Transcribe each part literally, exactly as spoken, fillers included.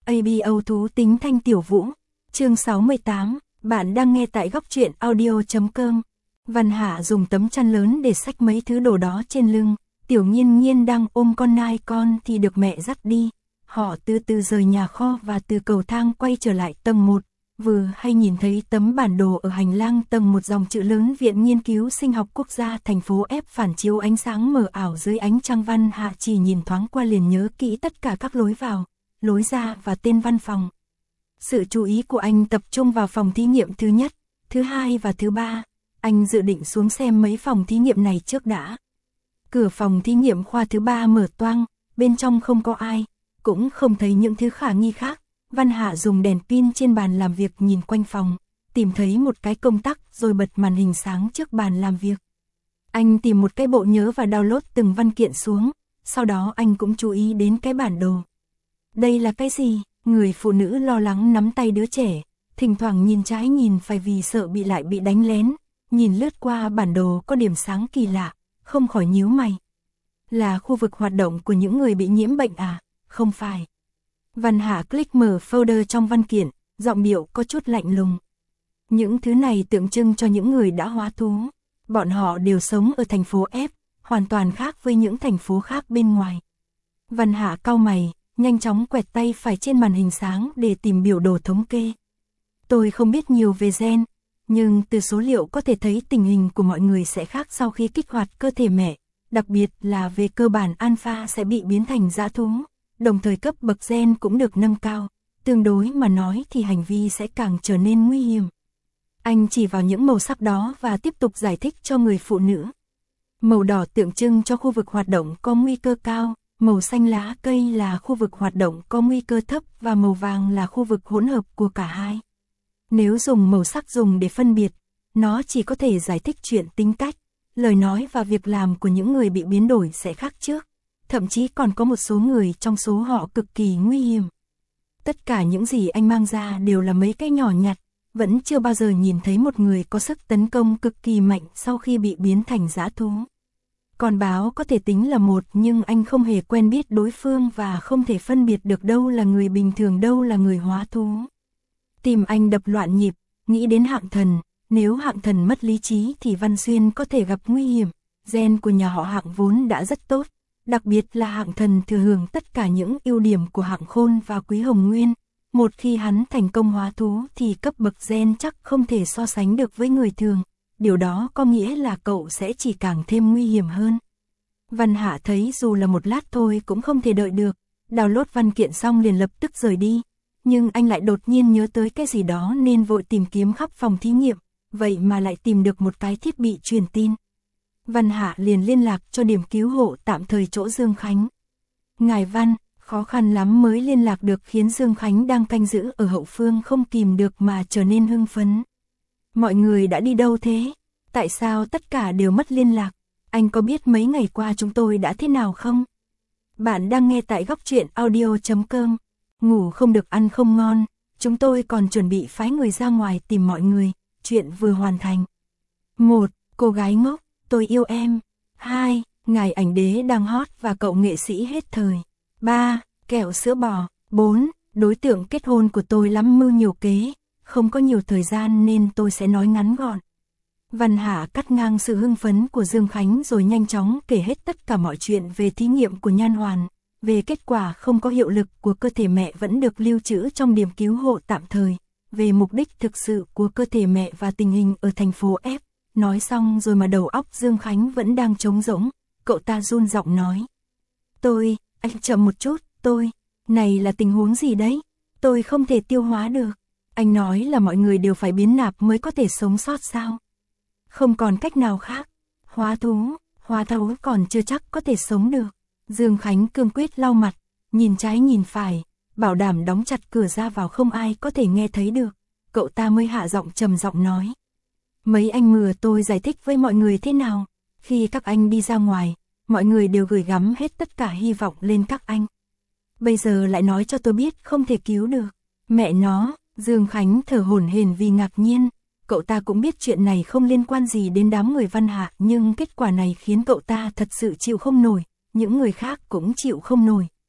a bê o thú tính Thanh Tiểu Vũ. Chương sáu mươi tám, bạn đang nghe tại góc truyện audio chấm com. Văn Hạ dùng tấm chăn lớn để xách mấy thứ đồ đó trên lưng. Tiểu Nhiên Nhiên đang ôm con nai con thì được mẹ dắt đi. Họ từ từ rời nhà kho và từ cầu thang quay trở lại tầng một. Vừa hay nhìn thấy tấm bản đồ ở hành lang tầng một, dòng chữ lớn Viện Nghiên cứu Sinh học Quốc gia thành phố F phản chiếu ánh sáng mờ ảo dưới ánh trăng. Văn Hạ chỉ nhìn thoáng qua liền nhớ kỹ tất cả các lối vào, lối ra và tên văn phòng. Sự chú ý của anh tập trung vào phòng thí nghiệm thứ nhất, thứ hai và thứ ba. Anh dự định xuống xem mấy phòng thí nghiệm này trước đã. Cửa phòng thí nghiệm khoa thứ ba mở toang, bên trong không có ai, cũng không thấy những thứ khả nghi khác. Văn Hạ dùng đèn pin trên bàn làm việc nhìn quanh phòng, tìm thấy một cái công tắc rồi bật màn hình sáng trước bàn làm việc. Anh tìm một cái bộ nhớ và download từng văn kiện xuống, sau đó anh cũng chú ý đến cái bản đồ. Đây là cái gì? Người phụ nữ lo lắng nắm tay đứa trẻ, thỉnh thoảng nhìn trái nhìn phải vì sợ bị lại bị đánh lén, nhìn lướt qua bản đồ có điểm sáng kỳ lạ, không khỏi nhíu mày. Là khu vực hoạt động của những người bị nhiễm bệnh à? Không phải. Văn Hạ click mở folder trong văn kiện, giọng điệu có chút lạnh lùng. Những thứ này tượng trưng cho những người đã hóa thú. Bọn họ đều sống ở thành phố F, hoàn toàn khác với những thành phố khác bên ngoài. Văn Hạ cau mày, nhanh chóng quẹt tay phải trên màn hình sáng để tìm biểu đồ thống kê. Tôi không biết nhiều về gen, nhưng từ số liệu có thể thấy tình hình của mọi người sẽ khác sau khi kích hoạt cơ thể mẹ, đặc biệt là về cơ bản alpha sẽ bị biến thành dã thú. Đồng thời cấp bậc gen cũng được nâng cao, tương đối mà nói thì hành vi sẽ càng trở nên nguy hiểm. Anh chỉ vào những màu sắc đó và tiếp tục giải thích cho người phụ nữ. Màu đỏ tượng trưng cho khu vực hoạt động có nguy cơ cao, màu xanh lá cây là khu vực hoạt động có nguy cơ thấp và màu vàng là khu vực hỗn hợp của cả hai. Nếu dùng màu sắc dùng để phân biệt, nó chỉ có thể giải thích chuyện tính cách, lời nói và việc làm của những người bị biến đổi sẽ khác trước. Thậm chí còn có một số người trong số họ cực kỳ nguy hiểm. Tất cả những gì anh mang ra đều là mấy cái nhỏ nhặt, vẫn chưa bao giờ nhìn thấy một người có sức tấn công cực kỳ mạnh sau khi bị biến thành dã thú. Con báo có thể tính là một, nhưng anh không hề quen biết đối phương và không thể phân biệt được đâu là người bình thường đâu là người hóa thú. Tim anh đập loạn nhịp, nghĩ đến Hạng Thần, nếu Hạng Thần mất lý trí thì Văn Xuyên có thể gặp nguy hiểm. Gen của nhà họ Hạng vốn đã rất tốt. Đặc biệt là Hạng Thần thừa hưởng tất cả những ưu điểm của Hạng Khôn và Quý Hồng Nguyên. Một khi hắn thành công hóa thú thì cấp bậc gen chắc không thể so sánh được với người thường. Điều đó có nghĩa là cậu sẽ chỉ càng thêm nguy hiểm hơn. Văn Hạ thấy dù là một lát thôi cũng không thể đợi được. Download văn kiện xong liền lập tức rời đi. Nhưng anh lại đột nhiên nhớ tới cái gì đó nên vội tìm kiếm khắp phòng thí nghiệm. Vậy mà lại tìm được một cái thiết bị truyền tin. Văn Hạ liền liên lạc cho điểm cứu hộ tạm thời chỗ Dương Khánh. Ngài Văn, khó khăn lắm mới liên lạc được khiến Dương Khánh đang canh giữ ở hậu phương không kìm được mà trở nên hưng phấn. Mọi người đã đi đâu thế? Tại sao tất cả đều mất liên lạc? Anh có biết mấy ngày qua chúng tôi đã thế nào không? Bạn đang nghe tại góc truyện audio chấm com. Ngủ không được ăn không ngon, chúng tôi còn chuẩn bị phái người ra ngoài tìm mọi người, chuyện vừa hoàn thành. một. Cô gái ngốc. Tôi yêu em. hai. Ngài ảnh đế đang hot và cậu nghệ sĩ hết thời. ba. Kẹo sữa bò. bốn. Đối tượng kết hôn của tôi lắm mưu nhiều kế, không có nhiều thời gian nên tôi sẽ nói ngắn gọn. Văn Hạ cắt ngang sự hưng phấn của Dương Khánh rồi nhanh chóng kể hết tất cả mọi chuyện về thí nghiệm của Nhan Hoàn, về kết quả không có hiệu lực của cơ thể mẹ vẫn được lưu trữ trong điểm cứu hộ tạm thời, về mục đích thực sự của cơ thể mẹ và tình hình ở thành phố F. Nói xong rồi mà đầu óc Dương Khánh vẫn đang trống rỗng, cậu ta run giọng nói. Tôi, anh chậm một chút, tôi, này là tình huống gì đấy? Tôi không thể tiêu hóa được. Anh nói là mọi người đều phải biến nạp mới có thể sống sót sao? Không còn cách nào khác. Hóa thú, hóa thú còn chưa chắc có thể sống được. Dương Khánh cương quyết lau mặt, nhìn trái nhìn phải, bảo đảm đóng chặt cửa ra vào không ai có thể nghe thấy được. Cậu ta mới hạ giọng trầm giọng nói. Mấy anh mừa tôi giải thích với mọi người thế nào, khi các anh đi ra ngoài, mọi người đều gửi gắm hết tất cả hy vọng lên các anh. Bây giờ lại nói cho tôi biết không thể cứu được. Mẹ nó, Dương Khánh thở hổn hển vì ngạc nhiên, cậu ta cũng biết chuyện này không liên quan gì đến đám người Văn Hạ, nhưng kết quả này khiến cậu ta thật sự chịu không nổi, những người khác cũng chịu không nổi.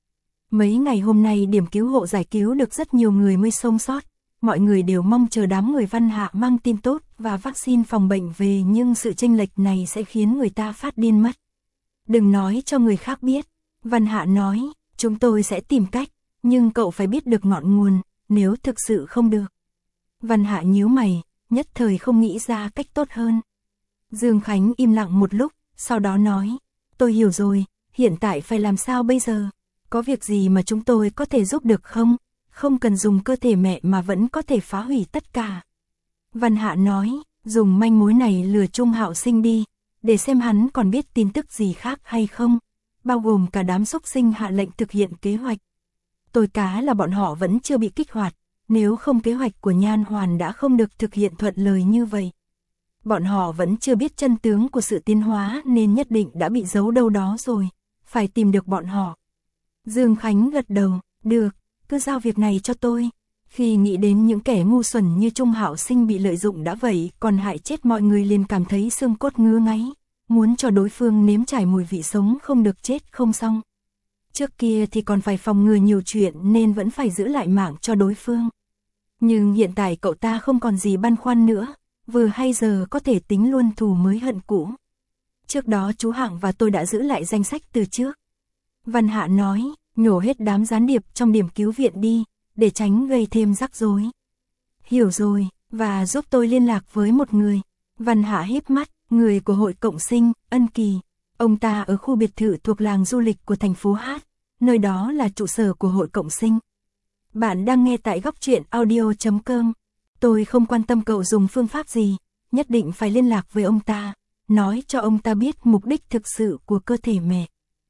Mấy ngày hôm nay điểm cứu hộ giải cứu được rất nhiều người mới sống sót. Mọi người đều mong chờ đám người Văn Hạ mang tin tốt và vaccine phòng bệnh về, nhưng sự chênh lệch này sẽ khiến người ta phát điên mất. Đừng nói cho người khác biết. Văn Hạ nói, chúng tôi sẽ tìm cách, nhưng cậu phải biết được ngọn nguồn, nếu thực sự không được. Văn Hạ nhíu mày, nhất thời không nghĩ ra cách tốt hơn. Dương Khánh im lặng một lúc, sau đó nói, tôi hiểu rồi, hiện tại phải làm sao bây giờ? Có việc gì mà chúng tôi có thể giúp được không? Không cần dùng cơ thể mẹ mà vẫn có thể phá hủy tất cả. Văn Hạ nói, dùng manh mối này lừa Trung Hạo Sinh đi, để xem hắn còn biết tin tức gì khác hay không, bao gồm cả đám xúc sinh hạ lệnh thực hiện kế hoạch. Tôi cá là bọn họ vẫn chưa bị kích hoạt, nếu không kế hoạch của Nhan Hoàn đã không được thực hiện thuận lời như vậy. Bọn họ vẫn chưa biết chân tướng của sự tiến hóa nên nhất định đã bị giấu đâu đó rồi, phải tìm được bọn họ. Dương Khánh gật đầu, được, cứ giao việc này cho tôi. Khi nghĩ đến những kẻ ngu xuẩn như Trung Hạo Sinh bị lợi dụng đã vậy còn hại chết mọi người, liền cảm thấy xương cốt ngứa ngáy, muốn cho đối phương nếm trải mùi vị sống không được chết không xong. Trước kia thì còn phải phòng ngừa nhiều chuyện nên vẫn phải giữ lại mạng cho đối phương. Nhưng hiện tại cậu ta không còn gì băn khoăn nữa, vừa hay giờ có thể tính luôn thù mới hận cũ. Trước đó chú Hạng và tôi đã giữ lại danh sách từ trước. Văn Hạ nói, nhổ hết đám gián điệp trong điểm cứu viện đi, để tránh gây thêm rắc rối. Hiểu rồi, và giúp tôi liên lạc với một người. Văn Hạ híp mắt, người của hội cộng sinh, Ân Kỳ. Ông ta ở khu biệt thự thuộc làng du lịch của thành phố Hát, nơi đó là trụ sở của hội cộng sinh. Bạn đang nghe tại góc truyện audio chấm com. Tôi không quan tâm cậu dùng phương pháp gì, nhất định phải liên lạc với ông ta, nói cho ông ta biết mục đích thực sự của cơ thể mẹ.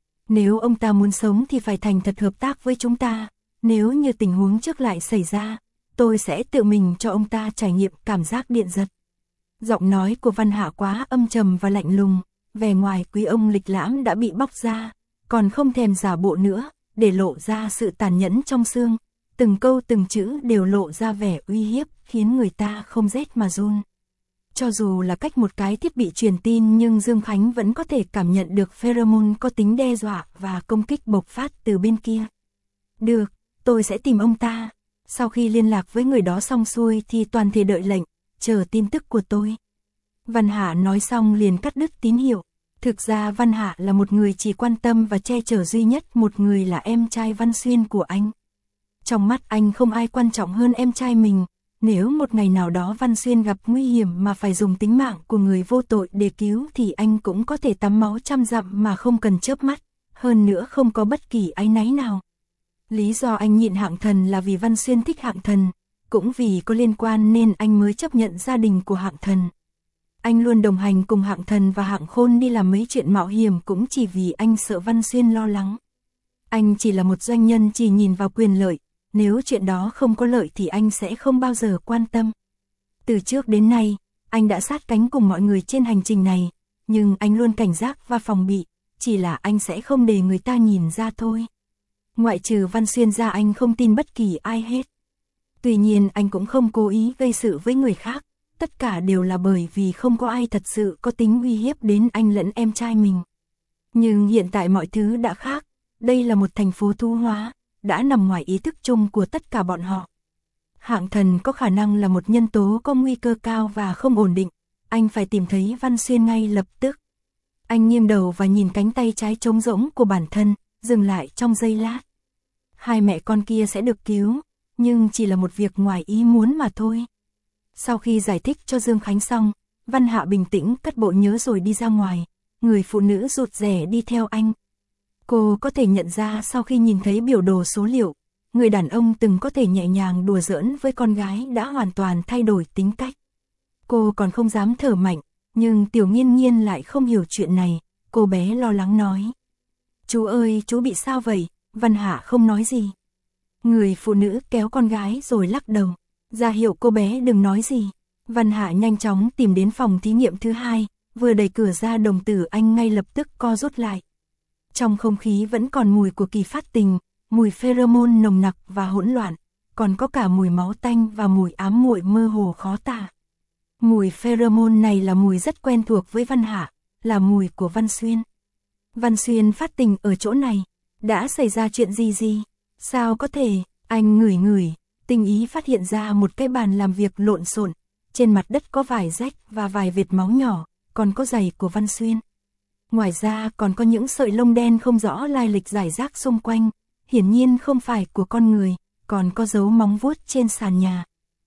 Nếu ông ta muốn sống thì phải thành thật hợp tác với chúng ta, nếu như tình huống trước lại xảy ra, tôi sẽ tự mình cho ông ta trải nghiệm cảm giác điện giật. Giọng nói của Văn Hạ quá âm trầm và lạnh lùng, vẻ ngoài quý ông lịch lãm đã bị bóc ra, còn không thèm giả bộ nữa, để lộ ra sự tàn nhẫn trong xương. Từng câu từng chữ đều lộ ra vẻ uy hiếp, khiến người ta không rét mà run. Cho dù là cách một cái thiết bị truyền tin nhưng Dương Khánh vẫn có thể cảm nhận được pheromone có tính đe dọa và công kích bộc phát từ bên kia. Được, tôi sẽ tìm ông ta. Sau khi liên lạc với người đó xong xuôi thì toàn thể đợi lệnh, chờ tin tức của tôi. Văn Hạ nói xong liền cắt đứt tín hiệu. Thực ra Văn Hạ là một người chỉ quan tâm và che chở duy nhất một người, là em trai Văn Xuyên của anh. Trong mắt anh không ai quan trọng hơn em trai mình. Nếu một ngày nào đó Văn Xuyên gặp nguy hiểm mà phải dùng tính mạng của người vô tội để cứu thì anh cũng có thể tắm máu trăm dặm mà không cần chớp mắt, hơn nữa không có bất kỳ áy náy nào. Lý do anh nhịn Hạng Thần là vì Văn Xuyên thích Hạng Thần, cũng vì có liên quan nên anh mới chấp nhận gia đình của Hạng Thần. Anh luôn đồng hành cùng Hạng Thần và Hạng Khôn đi làm mấy chuyện mạo hiểm cũng chỉ vì anh sợ Văn Xuyên lo lắng. Anh chỉ là một doanh nhân chỉ nhìn vào quyền lợi. Nếu chuyện đó không có lợi thì anh sẽ không bao giờ quan tâm. Từ trước đến nay, anh đã sát cánh cùng mọi người trên hành trình này, nhưng anh luôn cảnh giác và phòng bị, chỉ là anh sẽ không để người ta nhìn ra thôi. Ngoại trừ Văn Xuyên ra anh không tin bất kỳ ai hết. Tuy nhiên anh cũng không cố ý gây sự với người khác, tất cả đều là bởi vì không có ai thật sự có tính uy hiếp đến anh lẫn em trai mình. Nhưng hiện tại mọi thứ đã khác, đây là một thành phố thu hóa, đã nằm ngoài ý thức chung của tất cả bọn họ. Hạng Thần có khả năng là một nhân tố có nguy cơ cao và không ổn định, anh phải tìm thấy Văn Xuyên ngay lập tức. Anh nghiêng đầu và nhìn cánh tay trái trống rỗng của bản thân, dừng lại trong giây lát. Hai mẹ con kia sẽ được cứu, nhưng chỉ là một việc ngoài ý muốn mà thôi. Sau khi giải thích cho Dương Khánh xong, Văn Hạ bình tĩnh cất bộ nhớ rồi đi ra ngoài, người phụ nữ rụt rè đi theo anh. Cô có thể nhận ra sau khi nhìn thấy biểu đồ số liệu, người đàn ông từng có thể nhẹ nhàng đùa giỡn với con gái đã hoàn toàn thay đổi tính cách. Cô còn không dám thở mạnh, nhưng Tiểu Nghiên Nghiên lại không hiểu chuyện này, cô bé lo lắng nói. Chú ơi, chú bị sao vậy? Văn Hạ không nói gì. Người phụ nữ kéo con gái rồi lắc đầu, ra hiệu cô bé đừng nói gì. Văn Hạ nhanh chóng tìm đến phòng thí nghiệm thứ hai, vừa đẩy cửa ra đồng tử anh ngay lập tức co rút lại. Trong không khí vẫn còn mùi của kỳ phát tình, mùi pheromone nồng nặc và hỗn loạn, còn có cả mùi máu tanh và mùi ám muội mơ hồ khó tả. Mùi pheromone này là mùi rất quen thuộc với Văn Hạ, là mùi của Văn Xuyên. Văn Xuyên phát tình ở chỗ này, đã xảy ra chuyện gì gì? Sao có thể, anh ngửi ngửi, tinh ý phát hiện ra một cái bàn làm việc lộn xộn, trên mặt đất có vài rách và vài vệt máu nhỏ, còn có giày của Văn Xuyên. Ngoài ra còn có những sợi lông đen không rõ lai lịch rải rác xung quanh, hiển nhiên không phải của con người, còn có dấu móng vuốt trên sàn nhà.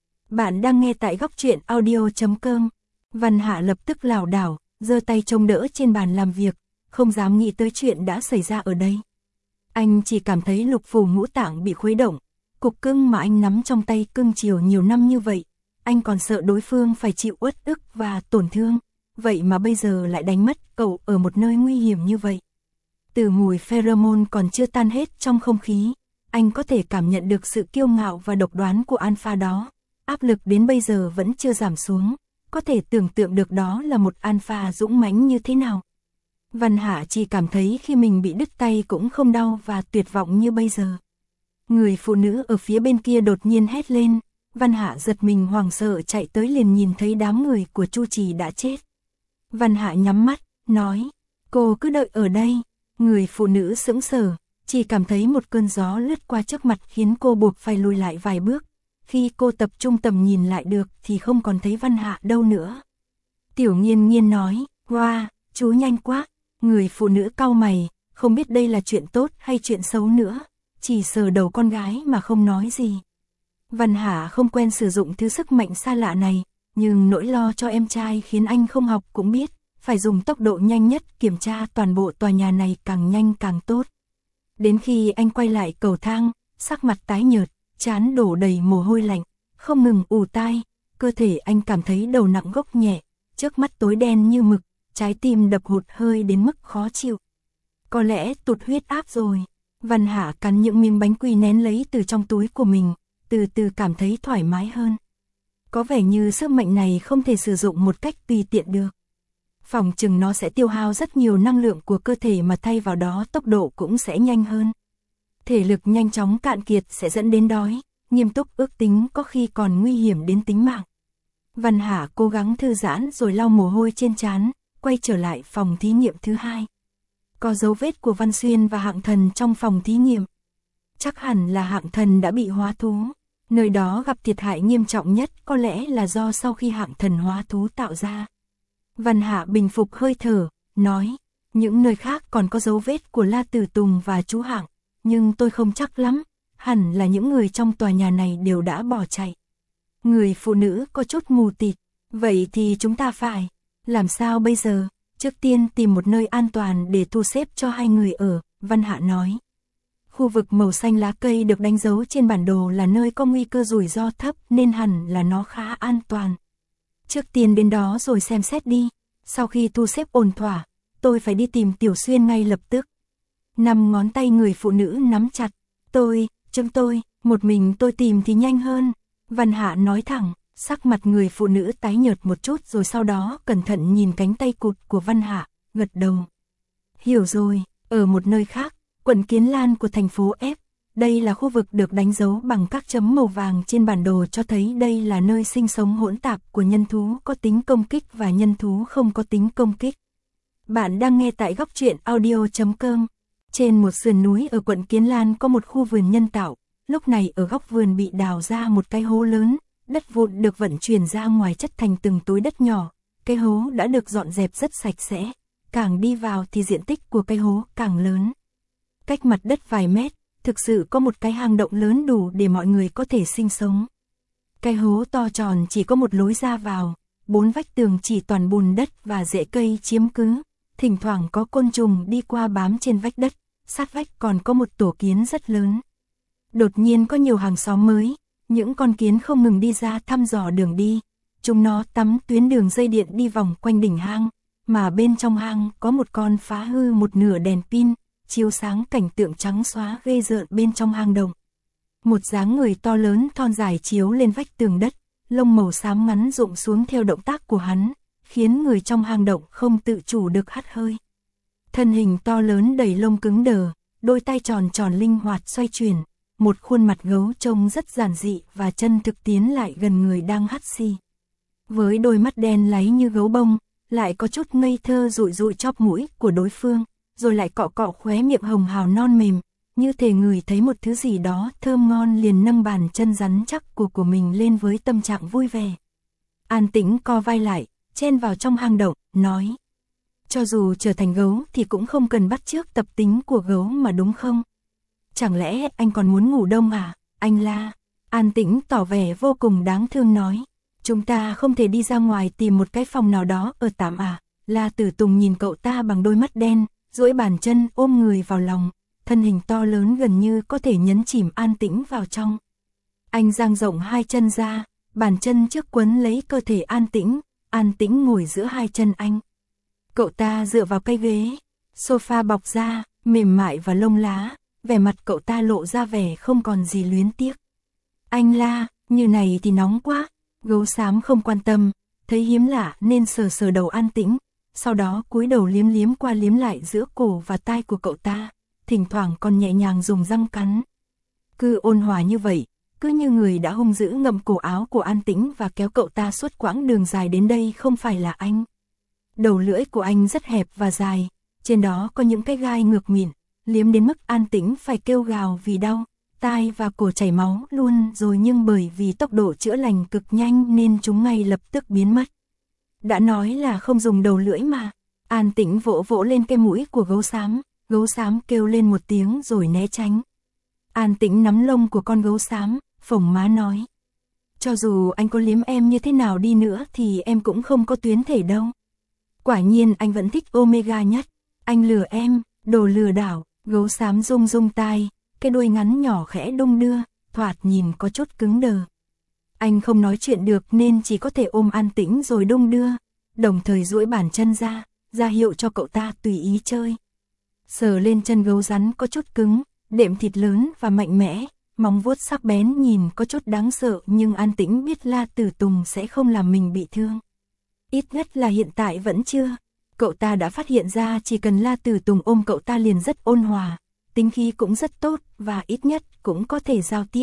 Bạn đang nghe tại góc truyện audio chấm com. Văn Hạ lập tức lảo đảo, giơ tay chống đỡ trên bàn làm việc, không dám nghĩ tới chuyện đã xảy ra ở đây. Anh chỉ cảm thấy lục phủ ngũ tạng bị khuấy động, cục cưng mà anh nắm trong tay cưng chiều nhiều năm như vậy, anh còn sợ đối phương phải chịu uất ức và tổn thương, vậy mà bây giờ lại đánh mất cậu ở một nơi nguy hiểm như vậy. Từ mùi pheromone còn chưa tan hết trong không khí, anh có thể cảm nhận được sự kiêu ngạo và độc đoán của alpha đó, áp lực đến bây giờ vẫn chưa giảm xuống, có thể tưởng tượng được đó là một alpha dũng mãnh như thế nào. Văn Hạ chỉ cảm thấy khi mình bị đứt tay cũng không đau và tuyệt vọng như bây giờ. Người phụ nữ ở phía bên kia đột nhiên hét lên, Văn Hạ giật mình hoảng sợ chạy tới liền nhìn thấy đám người của Chu Trì đã chết. Văn Hạ nhắm mắt, nói, cô cứ đợi ở đây. Người phụ nữ sững sờ, chỉ cảm thấy một cơn gió lướt qua trước mặt khiến cô buộc phải lùi lại vài bước. Khi cô tập trung tầm nhìn lại được thì không còn thấy Văn Hạ đâu nữa. Tiểu Nghiên Nghiên nói, wow, chú nhanh quá. Người phụ nữ cau mày, không biết đây là chuyện tốt hay chuyện xấu nữa, chỉ sờ đầu con gái mà không nói gì. Văn Hạ không quen sử dụng thứ sức mạnh xa lạ này, nhưng nỗi lo cho em trai khiến anh không học cũng biết, phải dùng tốc độ nhanh nhất kiểm tra toàn bộ tòa nhà này càng nhanh càng tốt. Đến khi anh quay lại cầu thang, sắc mặt tái nhợt, trán đổ đầy mồ hôi lạnh, không ngừng ù tai, cơ thể anh cảm thấy đầu nặng gốc nhẹ, trước mắt tối đen như mực, trái tim đập hụt hơi đến mức khó chịu. Có lẽ tụt huyết áp rồi. Văn Hạ cắn những miếng bánh quy nén lấy từ trong túi của mình, từ từ cảm thấy thoải mái hơn. Có vẻ như sức mạnh này không thể sử dụng một cách tùy tiện được. Phòng chừng nó sẽ tiêu hao rất nhiều năng lượng của cơ thể mà thay vào đó tốc độ cũng sẽ nhanh hơn. Thể lực nhanh chóng cạn kiệt sẽ dẫn đến đói, nghiêm túc ước tính có khi còn nguy hiểm đến tính mạng. Văn Hạ cố gắng thư giãn rồi lau mồ hôi trên trán, quay trở lại phòng thí nghiệm thứ hai. Có dấu vết của Văn Xuyên và Hạng Thần trong phòng thí nghiệm. Chắc hẳn là Hạng Thần đã bị hóa thú. Nơi đó gặp thiệt hại nghiêm trọng nhất có lẽ là do sau khi Hạng Thần hóa thú tạo ra. Văn Hạ bình phục hơi thở, nói, những nơi khác còn có dấu vết của La Tử Tùng và chú Hạng, nhưng tôi không chắc lắm, hẳn là những người trong tòa nhà này đều đã bỏ chạy. Người phụ nữ có chút mù tịt, vậy thì chúng ta phải, làm sao bây giờ? Trước tiên tìm một nơi an toàn để thu xếp cho hai người ở, Văn Hạ nói. Khu vực màu xanh lá cây được đánh dấu trên bản đồ là nơi có nguy cơ rủi ro thấp nên hẳn là nó khá an toàn. Trước tiên đến đó rồi xem xét đi, sau khi thu xếp ổn thỏa, tôi phải đi tìm Tiểu Xuyên ngay lập tức. Năm ngón tay người phụ nữ nắm chặt, tôi, chúng tôi, một mình tôi tìm thì nhanh hơn. Văn Hạ nói thẳng, sắc mặt người phụ nữ tái nhợt một chút rồi sau đó cẩn thận nhìn cánh tay cụt của Văn Hạ, gật đầu. Hiểu rồi, ở một nơi khác, quận Kiến Lan của thành phố F, đây là khu vực được đánh dấu bằng các chấm màu vàng trên bản đồ cho thấy đây là nơi sinh sống hỗn tạp của nhân thú có tính công kích và nhân thú không có tính công kích. Bạn đang nghe tại góc truyện audio chấm com. Trên một sườn núi ở quận Kiến Lan có một khu vườn nhân tạo, lúc này ở góc vườn bị đào ra một cái hố lớn, đất vụn được vận chuyển ra ngoài chất thành từng túi đất nhỏ, cái hố đã được dọn dẹp rất sạch sẽ, càng đi vào thì diện tích của cái hố càng lớn. Cách mặt đất vài mét, thực sự có một cái hang động lớn đủ để mọi người có thể sinh sống. Cái hố to tròn chỉ có một lối ra vào, bốn vách tường chỉ toàn bùn đất và rễ cây chiếm cứ, thỉnh thoảng có côn trùng đi qua bám trên vách đất, sát vách còn có một tổ kiến rất lớn. Đột nhiên có nhiều hàng xóm mới, những con kiến không ngừng đi ra thăm dò đường đi, chúng nó tắm tuyến đường dây điện đi vòng quanh đỉnh hang, mà bên trong hang có một con phá hư một nửa đèn pin, chiếu sáng cảnh tượng trắng xóa ghê rợn bên trong hang động. Một dáng người to lớn thon dài chiếu lên vách tường đất, lông màu xám ngắn rụng xuống theo động tác của hắn, khiến người trong hang động không tự chủ được hắt hơi. Thân hình to lớn đầy lông cứng đờ, đôi tay tròn tròn linh hoạt xoay chuyển, một khuôn mặt gấu trông rất giản dị và chân thực tiến lại gần người đang hắt xì. Với đôi mắt đen láy như gấu bông, lại có chút ngây thơ dụi dụi chóp mũi của đối phương, rồi lại cọ cọ khóe miệng hồng hào non mềm, như thể ngửi thấy một thứ gì đó thơm ngon liền nâng bàn chân rắn chắc của của mình lên với tâm trạng vui vẻ. An Tĩnh co vai lại, chen vào trong hang động, nói. Cho dù trở thành gấu thì cũng không cần bắt chước tập tính của gấu mà đúng không? Chẳng lẽ anh còn muốn ngủ đông à, anh La? An Tĩnh tỏ vẻ vô cùng đáng thương nói. Chúng ta không thể đi ra ngoài tìm một cái phòng nào đó ở tạm à? La Tử Tùng nhìn cậu ta bằng đôi mắt đen, duỗi bàn chân ôm người vào lòng, thân hình to lớn gần như có thể nhấn chìm An Tĩnh vào trong. Anh dang rộng hai chân ra, bàn chân trước quấn lấy cơ thể An Tĩnh, An Tĩnh ngồi giữa hai chân anh. Cậu ta dựa vào cây ghế, sofa bọc da, mềm mại và lông lá, vẻ mặt cậu ta lộ ra vẻ không còn gì luyến tiếc. Anh La, như này thì nóng quá. Gấu xám không quan tâm, thấy hiếm lạ nên sờ sờ đầu An Tĩnh, sau đó cúi đầu liếm liếm qua liếm lại giữa cổ và tai của cậu ta, thỉnh thoảng còn nhẹ nhàng dùng răng cắn. Cứ ôn hòa như vậy, cứ như người đã hung dữ ngậm cổ áo của An Tĩnh và kéo cậu ta suốt quãng đường dài đến đây không phải là anh. Đầu lưỡi của anh rất hẹp và dài, trên đó có những cái gai ngược mịn, liếm đến mức An Tĩnh phải kêu gào vì đau. Tai và cổ chảy máu luôn rồi, nhưng bởi vì tốc độ chữa lành cực nhanh nên chúng ngay lập tức biến mất. Đã nói là không dùng đầu lưỡi mà. An Tĩnh vỗ vỗ lên cái mũi của gấu xám, gấu xám kêu lên một tiếng rồi né tránh. An Tĩnh nắm lông của con gấu xám, phồng má nói. Cho dù anh có liếm em như thế nào đi nữa thì em cũng không có tuyến thể đâu. Quả nhiên anh vẫn thích Omega nhất. Anh lừa em, đồ lừa đảo. Gấu xám rung rung tai, cái đuôi ngắn nhỏ khẽ đung đưa, thoạt nhìn có chút cứng đờ. Anh không nói chuyện được nên chỉ có thể ôm An Tĩnh rồi đung đưa, đồng thời duỗi bàn chân ra, ra hiệu cho cậu ta tùy ý chơi. Sờ lên chân gấu rắn có chút cứng, đệm thịt lớn và mạnh mẽ, móng vuốt sắc bén nhìn có chút đáng sợ, nhưng An Tĩnh biết La Tử Tùng sẽ không làm mình bị thương. Ít nhất là hiện tại vẫn chưa. Cậu ta đã phát hiện ra chỉ cần La Tử Tùng ôm cậu ta liền rất ôn hòa, tính khí cũng rất tốt và ít nhất cũng có thể giao tiếp.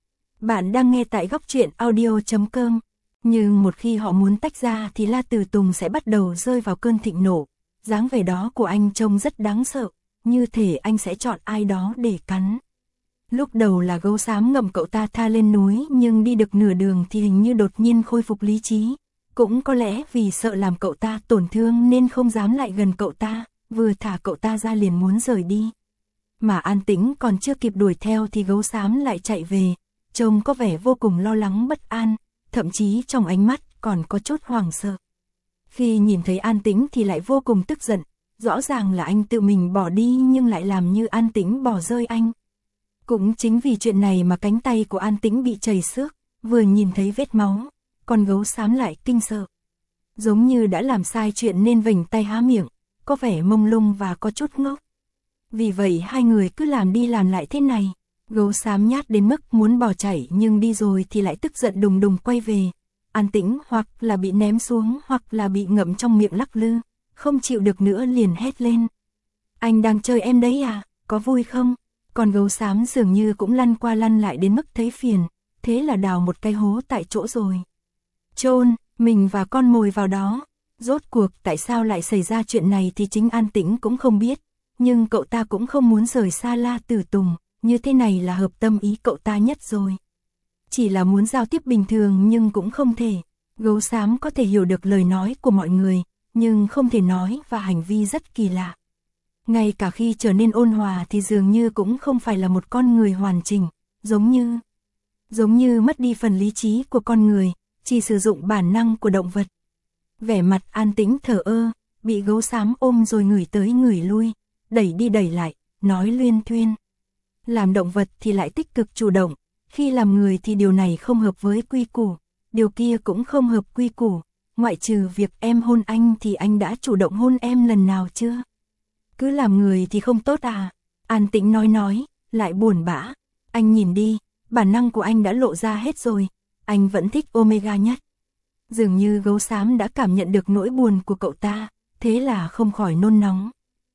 Bạn đang nghe tại góc truyện audio chấm com. Nhưng một khi họ muốn tách ra thì La Tử Tùng sẽ bắt đầu rơi vào cơn thịnh nộ. Dáng vẻ đó của anh trông rất đáng sợ, như thể anh sẽ chọn ai đó để cắn. Lúc đầu là gấu xám ngậm cậu ta tha lên núi, nhưng đi được nửa đường thì hình như đột nhiên khôi phục lý trí. Cũng có lẽ vì sợ làm cậu ta tổn thương nên không dám lại gần cậu ta, vừa thả cậu ta ra liền muốn rời đi. Mà An Tĩnh còn chưa kịp đuổi theo thì gấu xám lại chạy về, trông có vẻ vô cùng lo lắng bất an, thậm chí trong ánh mắt còn có chút hoảng sợ. Khi nhìn thấy An Tĩnh thì lại vô cùng tức giận, rõ ràng là anh tự mình bỏ đi nhưng lại làm như An Tĩnh bỏ rơi anh. Cũng chính vì chuyện này mà cánh tay của An Tĩnh bị chảy xước, vừa nhìn thấy vết máu, con gấu xám lại kinh sợ. Giống như đã làm sai chuyện nên vểnh tay há miệng, có vẻ mông lung và có chút ngốc. Vì vậy hai người cứ làm đi làm lại thế này. Gấu xám nhát đến mức muốn bỏ chạy nhưng đi rồi thì lại tức giận đùng đùng quay về. An Tĩnh hoặc là bị ném xuống hoặc là bị ngậm trong miệng lắc lư, không chịu được nữa liền hét lên. Anh đang chơi em đấy à, có vui không? Còn gấu xám dường như cũng lăn qua lăn lại đến mức thấy phiền, thế là đào một cái hố tại chỗ rồi. Chôn mình và con mồi vào đó. Rốt cuộc tại sao lại xảy ra chuyện này thì chính An Tĩnh cũng không biết, nhưng cậu ta cũng không muốn rời xa La Tử Tùng, như thế này là hợp tâm ý cậu ta nhất rồi. Chỉ là muốn giao tiếp bình thường nhưng cũng không thể. Gấu xám có thể hiểu được lời nói của mọi người, nhưng không thể nói và hành vi rất kỳ lạ. Ngay cả khi trở nên ôn hòa thì dường như cũng không phải là một con người hoàn chỉnh, giống như giống như mất đi phần lý trí của con người, chỉ sử dụng bản năng của động vật. Vẻ mặt An Tĩnh thờ ơ, bị gấu xám ôm rồi ngửi tới ngửi lui, đẩy đi đẩy lại, nói luyên thuyên. Làm động vật thì lại tích cực chủ động, khi làm người thì điều này không hợp với quy củ, điều kia cũng không hợp quy củ, ngoại trừ việc em hôn anh thì anh đã chủ động hôn em lần nào chưa? Cứ làm người thì không tốt à? An Tĩnh nói nói, lại buồn bã. Anh nhìn đi, bản năng của anh đã lộ ra hết rồi, anh vẫn thích Omega nhất. Dường như gấu xám đã cảm nhận được nỗi buồn của cậu ta, thế là không khỏi nôn nóng.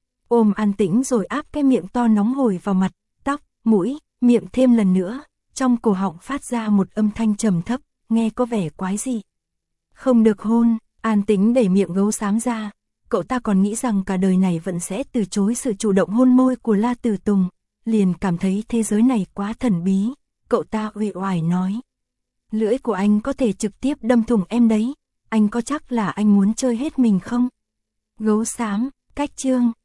Ôm An Tĩnh rồi áp cái miệng to nóng hổi vào mặt, tóc, mũi, miệng thêm lần nữa, trong cổ họng phát ra một âm thanh trầm thấp, nghe có vẻ quái dị. Không được hôn, An Tĩnh đẩy miệng gấu xám ra, cậu ta còn nghĩ rằng cả đời này vẫn sẽ từ chối sự chủ động hôn môi của La Tử Tùng, liền cảm thấy thế giới này quá thần bí, cậu ta uể oải nói. Lưỡi của anh có thể trực tiếp đâm thủng em đấy, anh có chắc là anh muốn chơi hết mình không? Gấu xám, cách chương.